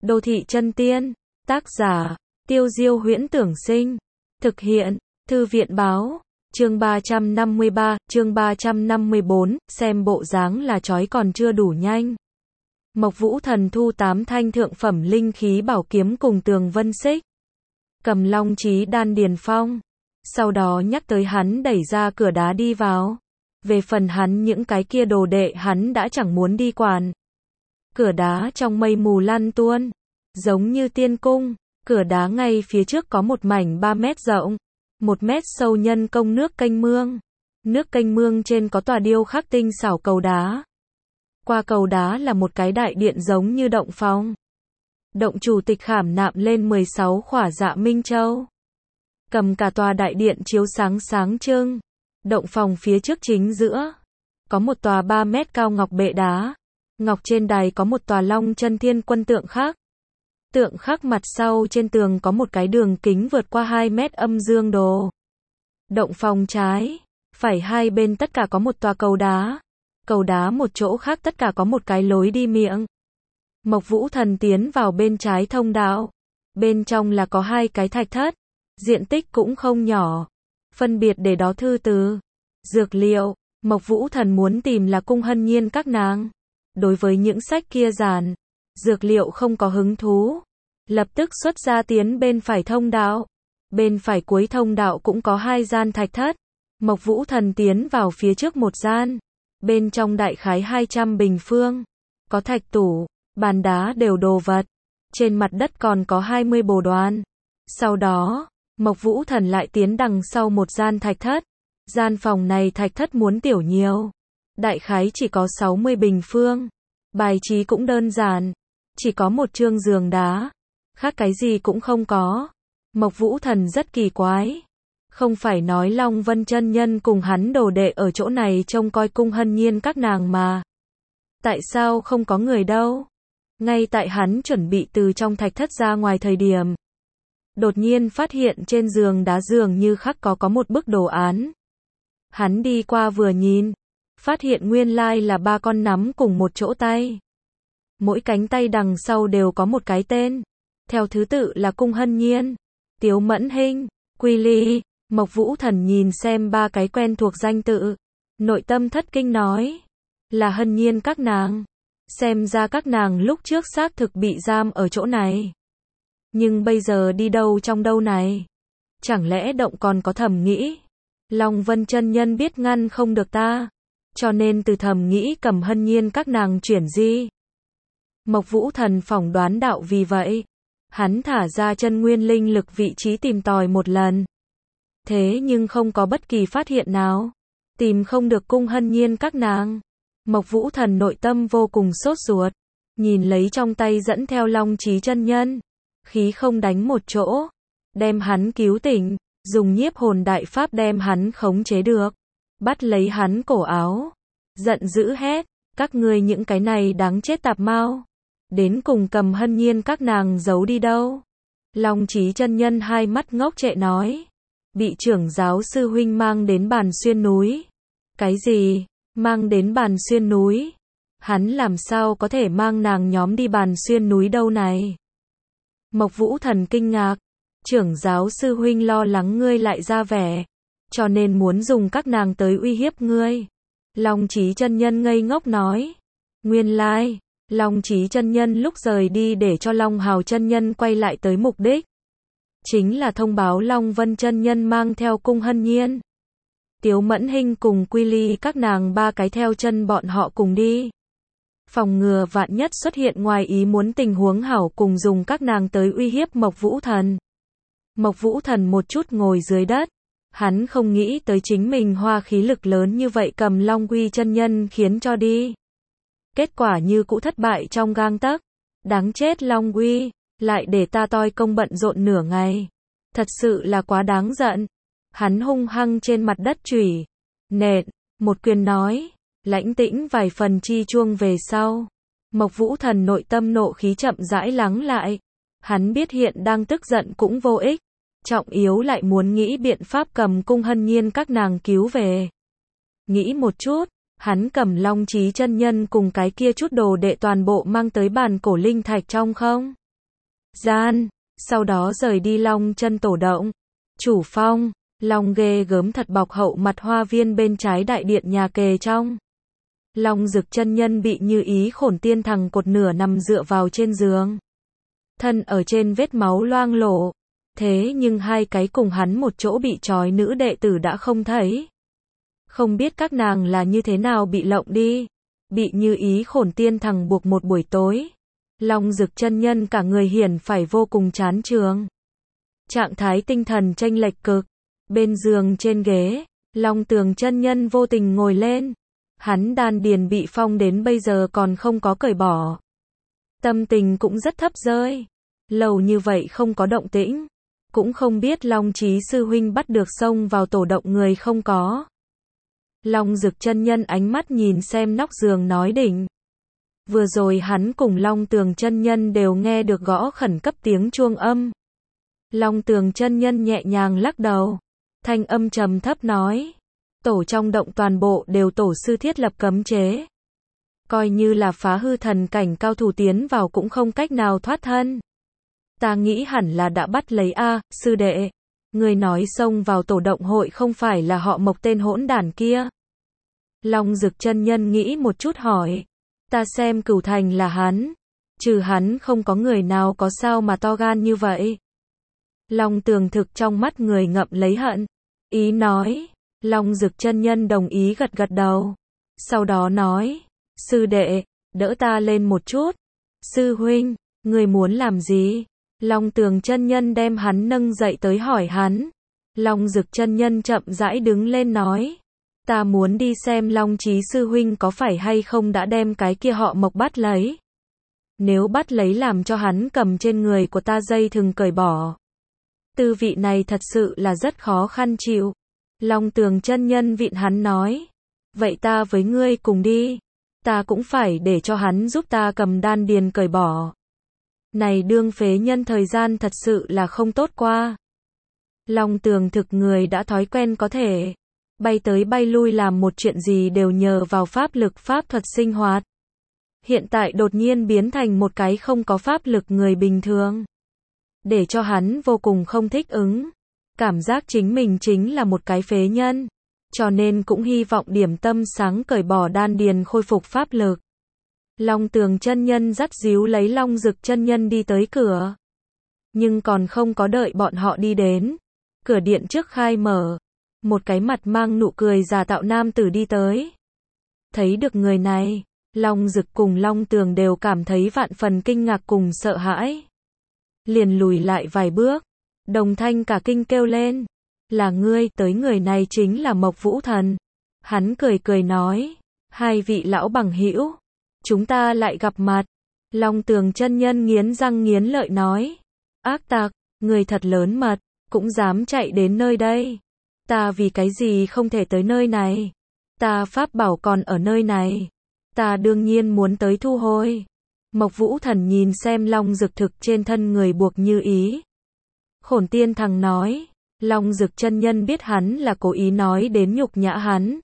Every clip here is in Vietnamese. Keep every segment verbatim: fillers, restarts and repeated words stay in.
Đô thị chân tiên, tác giả, Tiêu Diêu Huyễn Tưởng Sinh, thực hiện, Thư viện Báo, chương ba trăm năm mươi ba, chương ba trăm năm mươi bốn, xem bộ dáng là chói còn chưa đủ nhanh. Mộc Vũ Thần thu tám thanh thượng phẩm linh khí bảo kiếm cùng Tường Vân Xích. Cầm Long Chí Đan Điền Phong. Sau đó nhắc tới hắn đẩy ra cửa đá đi vào. Về phần hắn những cái kia đồ đệ hắn đã chẳng muốn đi quản. Cửa đá trong mây mù lăn tuôn, giống như tiên cung. Cửa đá ngay phía trước có một mảnh ba mét rộng, một mét sâu nhân công nước kênh mương. Nước kênh mương trên có tòa điêu khắc tinh xảo cầu đá. Qua cầu đá là một cái đại điện giống như động phòng. Động chủ tịch khảm nạm lên mười sáu khỏa dạ minh châu. Cầm cả tòa đại điện chiếu sáng sáng trưng. Động phòng phía trước chính giữa có một tòa ba mét cao ngọc bệ đá. Ngọc trên đài có một tòa Long Chân Thiên Quân tượng khắc. Tượng khắc mặt sau trên tường có một cái đường kính vượt qua hai mét âm dương đồ. Động phòng trái, phải hai bên tất cả có một tòa cầu đá. Cầu đá một chỗ khác tất cả có một cái lối đi miệng. Mộc Vũ Thần tiến vào bên trái thông đạo. Bên trong là có hai cái thạch thất. Diện tích cũng không nhỏ. Phân biệt để đó thư từ, dược liệu. Mộc Vũ Thần muốn tìm là Cung Hân Nhiên các nàng. Đối với những sách kia giản, dược liệu không có hứng thú. Lập tức xuất ra tiến bên phải thông đạo. Bên phải cuối thông đạo cũng có hai gian thạch thất. Mộc Vũ Thần tiến vào phía trước một gian. Bên trong đại khái hai trăm bình phương. Có thạch tủ, bàn đá đều đồ vật. Trên mặt đất còn có hai mươi bồ đoàn. Sau đó, Mộc Vũ Thần lại tiến đằng sau một gian thạch thất. Gian phòng này thạch thất muốn tiểu nhiều. Đại khái chỉ có sáu mươi bình phương. Bài trí cũng đơn giản. Chỉ có một chương giường đá. Khác cái gì cũng không có. Mộc Vũ Thần rất kỳ quái. Không phải nói Long Vân chân nhân cùng hắn đồ đệ ở chỗ này trông coi Cung Hân Nhiên các nàng mà. Tại sao không có người đâu? Ngay tại hắn chuẩn bị từ trong thạch thất ra ngoài thời điểm. Đột nhiên phát hiện trên giường đá dường như khắc có có một bức đồ án. Hắn đi qua vừa nhìn. Phát hiện nguyên lai là ba con nắm cùng một chỗ tay. Mỗi cánh tay đằng sau đều có một cái tên. Theo thứ tự là Cung Hân Nhiên, Tiếu Mẫn Hinh, Quy Ly. Mộc Vũ Thần nhìn xem ba cái quen thuộc danh tự. Nội tâm thất kinh nói. Là Hân Nhiên các nàng. Xem ra các nàng lúc trước xác thực bị giam ở chỗ này. Nhưng bây giờ đi đâu trong đâu này? Chẳng lẽ động còn có thầm nghĩ? Long Vân chân nhân biết ngăn không được ta. Cho nên từ thầm nghĩ cầm Hân Nhiên các nàng chuyển di. Mộc Vũ Thần phỏng đoán đạo vì vậy. Hắn thả ra chân nguyên linh lực vị trí tìm tòi một lần. Thế nhưng không có bất kỳ phát hiện nào. Tìm không được Cung Hân Nhiên các nàng. Mộc Vũ Thần nội tâm vô cùng sốt ruột. Nhìn lấy trong tay dẫn theo Long Chí chân nhân. Khí không đánh một chỗ. Đem hắn cứu tỉnh. Dùng nhiếp hồn đại pháp đem hắn khống chế được. Bắt lấy hắn cổ áo. Giận dữ hét. Các ngươi những cái này đáng chết tạp mau. Đến cùng cầm Hân Nhiên các nàng giấu đi đâu? Long Chí chân nhân hai mắt ngốc trệ nói. Bị trưởng giáo sư huynh mang đến Bàn Xuyên núi. Cái gì? Mang đến Bàn Xuyên núi? Hắn làm sao có thể mang nàng nhóm đi Bàn Xuyên núi đâu này? Mộc Vũ Thần kinh ngạc. Trưởng giáo sư huynh lo lắng ngươi lại ra vẻ. Cho nên muốn dùng các nàng tới uy hiếp ngươi. Long Chí chân nhân ngây ngốc nói. Nguyên lai, Long Chí chân nhân lúc rời đi để cho Long Hào chân nhân quay lại tới mục đích. Chính là thông báo Long Vân chân nhân mang theo Cung Hân Nhiên, Tiếu Mẫn Hinh cùng Quy Ly các nàng ba cái theo chân bọn họ cùng đi. Phòng ngừa vạn nhất xuất hiện ngoài ý muốn tình huống hảo cùng dùng các nàng tới uy hiếp Mộc Vũ Thần. Mộc Vũ Thần một chút ngồi dưới đất. Hắn không nghĩ tới chính mình hoa khí lực lớn như vậy cầm Long Quy chân nhân khiến cho đi. Kết quả như cũ thất bại trong gang tấc. Đáng chết Long Quy, lại để ta toi công bận rộn nửa ngày. Thật sự là quá đáng giận. Hắn hung hăng trên mặt đất chủy nện, một quyền nói, lãnh tĩnh vài phần chi chuông về sau. Mộc Vũ Thần nội tâm nộ khí chậm rãi lắng lại. Hắn biết hiện đang tức giận cũng vô ích. Trọng yếu lại muốn nghĩ biện pháp cầm Cung Hân Nhiên các nàng cứu về. Nghĩ một chút, hắn cầm Long Chí chân nhân cùng cái kia chút đồ đệ toàn bộ mang tới bàn cổ linh thạch trong không gian, sau đó rời đi Long Chân Tổ Động. Chủ phong, Long ghê gớm thật bọc hậu mặt hoa viên bên trái đại điện nhà kề trong. Long Dực chân nhân bị Như Ý Khổn Tiên thằng cột nửa nằm dựa vào trên giường. Thân ở trên vết máu loang lổ. Thế nhưng hai cái cùng hắn một chỗ bị trói nữ đệ tử đã không thấy. Không biết các nàng là như thế nào bị lộng đi. Bị Như Ý Khổn Tiên thằng buộc một buổi tối. Long Dực chân nhân cả người hiển phải vô cùng chán chường. Trạng thái tinh thần chênh lệch cực. Bên giường trên ghế, Long Tường chân nhân vô tình ngồi lên. Hắn đan điền bị phong đến bây giờ còn không có cởi bỏ. Tâm tình cũng rất thấp rơi. Lâu như vậy không có động tĩnh. Cũng không biết Long Chí sư huynh bắt được xông vào tổ động người không có. Long Dực chân nhân ánh mắt nhìn xem nóc giường nói đỉnh. Vừa rồi hắn cùng Long Tường chân nhân đều nghe được gõ khẩn cấp tiếng chuông âm. Long Tường chân nhân nhẹ nhàng lắc đầu. Thanh âm trầm thấp nói. Tổ trong động toàn bộ đều tổ sư thiết lập cấm chế. Coi như là phá hư thần cảnh cao thủ tiến vào cũng không cách nào thoát thân. Ta nghĩ hẳn là đã bắt lấy a, sư đệ. Người nói xông vào tổ động hội không phải là họ Mộc tên hỗn đản kia. Long Dực chân nhân nghĩ một chút hỏi. Ta xem Cửu Thành là hắn. Trừ hắn không có người nào có sao mà to gan như vậy. Long Tường thực trong mắt người ngậm lấy hận. Ý nói. Long Dực chân nhân đồng ý gật gật đầu. Sau đó nói. Sư đệ, đỡ ta lên một chút. Sư huynh, người muốn làm gì? Long Tường chân nhân đem hắn nâng dậy tới hỏi hắn. Long Dực chân nhân chậm rãi đứng lên nói. Ta muốn đi xem Long Chí sư huynh có phải hay không đã đem cái kia họ Mộc bắt lấy. Nếu bắt lấy làm cho hắn cầm trên người của ta dây thừng cởi bỏ. Tư vị này thật sự là rất khó khăn chịu. Long Tường chân nhân vịn hắn nói. Vậy ta với ngươi cùng đi. Ta cũng phải để cho hắn giúp ta cầm đan điền cởi bỏ. Này đương phế nhân thời gian thật sự là không tốt qua. Long Tường thực người đã thói quen có thể. Bay tới bay lui làm một chuyện gì đều nhờ vào pháp lực pháp thuật sinh hoạt. Hiện tại đột nhiên biến thành một cái không có pháp lực người bình thường. Để cho hắn vô cùng không thích ứng. Cảm giác chính mình chính là một cái phế nhân. Cho nên cũng hy vọng điểm tâm sáng cởi bỏ đan điền khôi phục pháp lực. Long Tường chân nhân dắt díu lấy Long Dực chân nhân đi tới cửa. Nhưng còn không có đợi bọn họ đi đến. Cửa điện trước khai mở. Một cái mặt mang nụ cười giả tạo nam tử đi tới. Thấy được người này, Long Dực cùng Long Tường đều cảm thấy vạn phần kinh ngạc cùng sợ hãi. Liền lùi lại vài bước. Đồng thanh cả kinh kêu lên. Là ngươi, tới người này chính là Mộc Vũ Thần. Hắn cười cười nói. Hai vị lão bằng hữu. Chúng ta lại gặp mặt. Long Tường chân nhân nghiến răng nghiến lợi nói. Ác tặc, người thật lớn mật, cũng dám chạy đến nơi đây. Ta vì cái gì không thể tới nơi này? Ta pháp bảo còn ở nơi này. Ta đương nhiên muốn tới thu hồi. Mộc Vũ Thần nhìn xem Long Dực thực trên thân người buộc Như Ý Khổn Tiên thằng nói. Long Dực chân nhân biết hắn là cố ý nói đến nhục nhã hắn.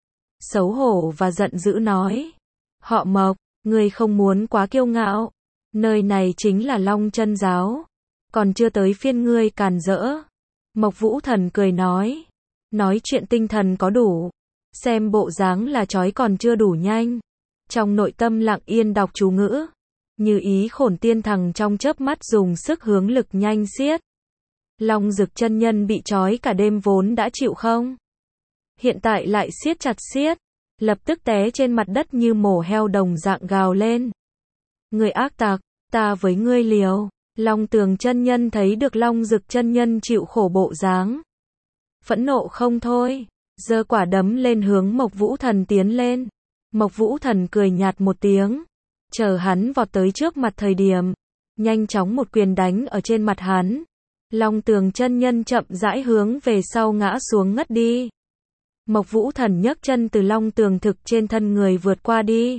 Xấu hổ và giận dữ nói. Họ Mộc, ngươi không muốn quá kiêu ngạo. Nơi này chính là Long Chân giáo. Còn chưa tới phiên ngươi càn rỡ. Mộc Vũ Thần cười nói. Nói chuyện tinh thần có đủ. Xem bộ dáng là chói còn chưa đủ nhanh. Trong nội tâm lặng yên đọc chú ngữ. Như Ý Khổn Tiên thằng trong chớp mắt dùng sức hướng lực nhanh xiết. Long Dực chân nhân bị trói cả đêm vốn đã chịu không? Hiện tại lại siết chặt siết. Lập tức té trên mặt đất như mổ heo đồng dạng gào lên. Người ác tặc, ta với ngươi liều. Long Tường chân nhân thấy được Long Dực chân nhân chịu khổ bộ dáng. Phẫn nộ không thôi. Giơ quả đấm lên hướng Mộc Vũ Thần tiến lên. Mộc Vũ Thần cười nhạt một tiếng. Chờ hắn vọt tới trước mặt thời điểm. Nhanh chóng một quyền đánh ở trên mặt hắn. Long Tường chân nhân chậm rãi hướng về sau ngã xuống ngất đi. Mộc Vũ Thần nhấc chân từ Long Tường thực trên thân người vượt qua đi.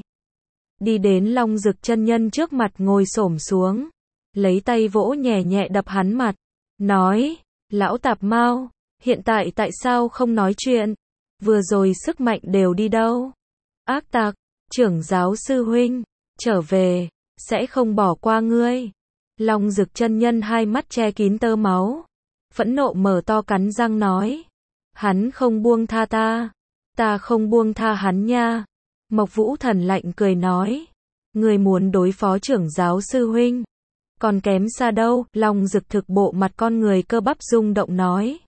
Đi đến Long Dực chân nhân trước mặt ngồi xổm xuống. Lấy tay vỗ nhẹ nhẹ đập hắn mặt. Nói, lão tạp mau, hiện tại tại sao không nói chuyện? Vừa rồi sức mạnh đều đi đâu? Ác tặc, trưởng giáo sư huynh, trở về, sẽ không bỏ qua ngươi. Long Dực chân nhân hai mắt che kín tơ máu, phẫn nộ mở to cắn răng nói, hắn không buông tha ta, ta không buông tha hắn nha. Mộc Vũ Thần lạnh cười nói, người muốn đối phó trưởng giáo sư huynh, còn kém xa đâu. Long Dực thực bộ mặt con người cơ bắp rung động nói.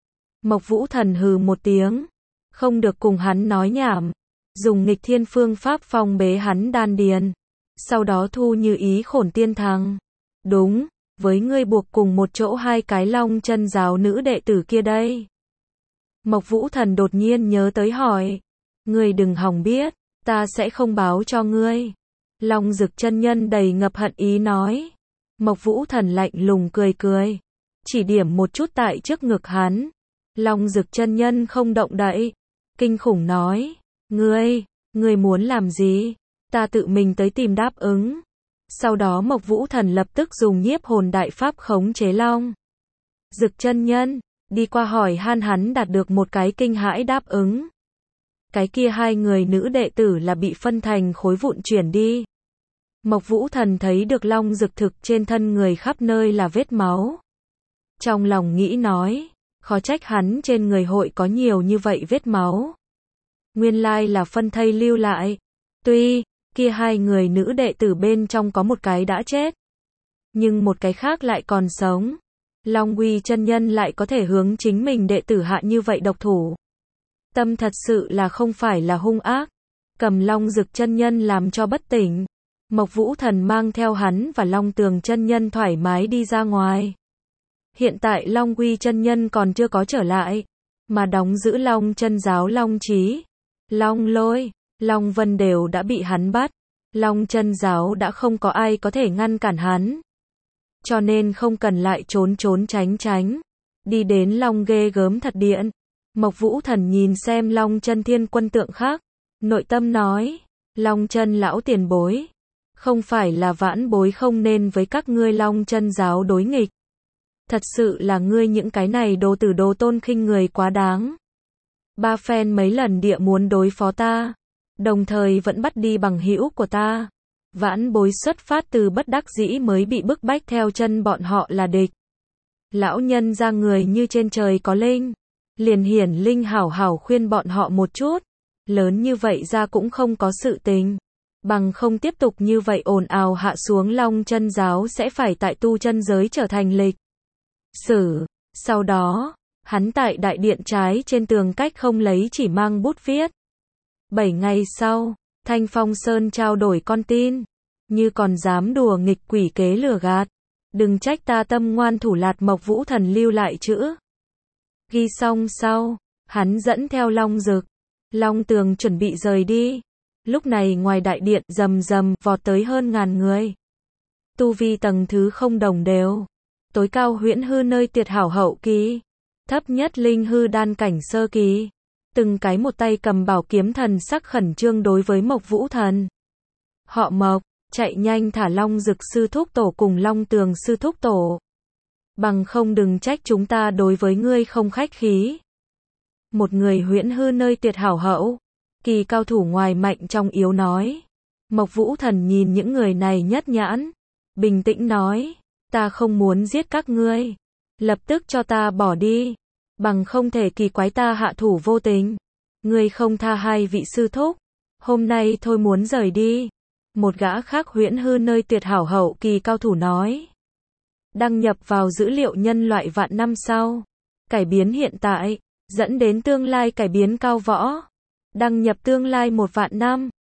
Mộc Vũ Thần hừ một tiếng, không được cùng hắn nói nhảm, dùng nghịch thiên phương pháp phong bế hắn đan điền, sau đó thu như ý khổn tiên thăng. Đúng, với ngươi buộc cùng một chỗ hai cái Long chân giáo nữ đệ tử kia đây. Mộc Vũ Thần đột nhiên nhớ tới hỏi, ngươi đừng hòng biết, ta sẽ không báo cho ngươi. Long Dực chân nhân đầy ngập hận ý nói. Mộc Vũ Thần lạnh lùng cười cười, chỉ điểm một chút tại trước ngực hắn. Long Dực chân nhân không động đậy, kinh khủng nói, ngươi, ngươi muốn làm gì? Ta tự mình tới tìm đáp ứng. Sau đó Mộc Vũ Thần lập tức dùng nhiếp hồn đại pháp khống chế Long Dực chân nhân, đi qua hỏi han hắn đạt được một cái kinh hãi đáp ứng. Cái kia hai người nữ đệ tử là bị phân thành khối vụn chuyển đi. Mộc Vũ Thần thấy được Long Dực thực trên thân người khắp nơi là vết máu. Trong lòng nghĩ nói, khó trách hắn trên người hội có nhiều như vậy vết máu. Nguyên lai là phân thây lưu lại. Tuy, kia hai người nữ đệ tử bên trong có một cái đã chết, nhưng một cái khác lại còn sống. Long Uy chân nhân lại có thể hướng chính mình đệ tử hạ như vậy độc thủ. Tâm thật sự là không phải là hung ác. Cầm Long Dực chân nhân làm cho bất tỉnh. Mộc Vũ Thần mang theo hắn và Long Tường chân nhân thoải mái đi ra ngoài. Hiện tại Long Uy chân nhân còn chưa có trở lại, mà đóng giữ Long chân giáo Long Chí, Long Lôi, Long Vân đều đã bị hắn bắt. Long chân giáo đã không có ai có thể ngăn cản hắn, cho nên không cần lại trốn trốn tránh tránh. Đi đến Long ghê gớm thật điện. Mộc Vũ Thần nhìn xem Long chân thiên quân tượng khác, nội tâm nói, Long chân lão tiền bối, không phải là vãn bối không nên với các ngươi Long chân giáo đối nghịch. Thật sự là ngươi những cái này đồ tử đồ tôn khinh người quá đáng. Ba phen mấy lần địa muốn đối phó ta, đồng thời vẫn bắt đi bằng hữu của ta. Vãn bối xuất phát từ bất đắc dĩ mới bị bức bách theo chân bọn họ là địch. Lão nhân ra người như trên trời có linh, liền hiển linh hảo hảo khuyên bọn họ một chút. Lớn như vậy ra cũng không có sự tình. Bằng không tiếp tục như vậy ồn ào hạ xuống Long chân giáo sẽ phải tại tu chân giới trở thành lịch sử. Sau đó, hắn tại đại điện trái trên tường cách không lấy chỉ mang bút viết. Bảy ngày sau, Thanh Phong Sơn trao đổi con tin. Như còn dám đùa nghịch quỷ kế lừa gạt, đừng trách ta tâm ngoan thủ lạt. Mộc Vũ Thần lưu lại chữ ghi xong sau, hắn dẫn theo Long Dực, Long Tường chuẩn bị rời đi. Lúc này ngoài đại điện rầm rầm vọt tới hơn ngàn người. Tu vi tầng thứ không đồng đều. Tối cao huyễn hư nơi tuyệt hảo hậu kỳ, thấp nhất linh hư đan cảnh sơ kỳ. Từng cái một tay cầm bảo kiếm thần sắc khẩn trương đối với Mộc Vũ Thần. Họ Mộc, chạy nhanh thả Long Dực sư thúc tổ cùng Long Tường sư thúc tổ. Bằng không đừng trách chúng ta đối với ngươi không khách khí. Một người huyễn hư nơi tuyệt hảo hậu kỳ cao thủ ngoài mạnh trong yếu nói. Mộc Vũ Thần nhìn những người này nhất nhãn, bình tĩnh nói, ta không muốn giết các ngươi, lập tức cho ta bỏ đi, bằng không thể kỳ quái ta hạ thủ vô tình. Ngươi không tha hai vị sư thúc, hôm nay thôi muốn rời đi. Một gã khác huyễn hư nơi tuyệt hảo hậu kỳ cao thủ nói. Đăng nhập vào dữ liệu nhân loại vạn năm sau, cải biến hiện tại, dẫn đến tương lai cải biến cao võ. Đăng nhập tương lai một vạn năm.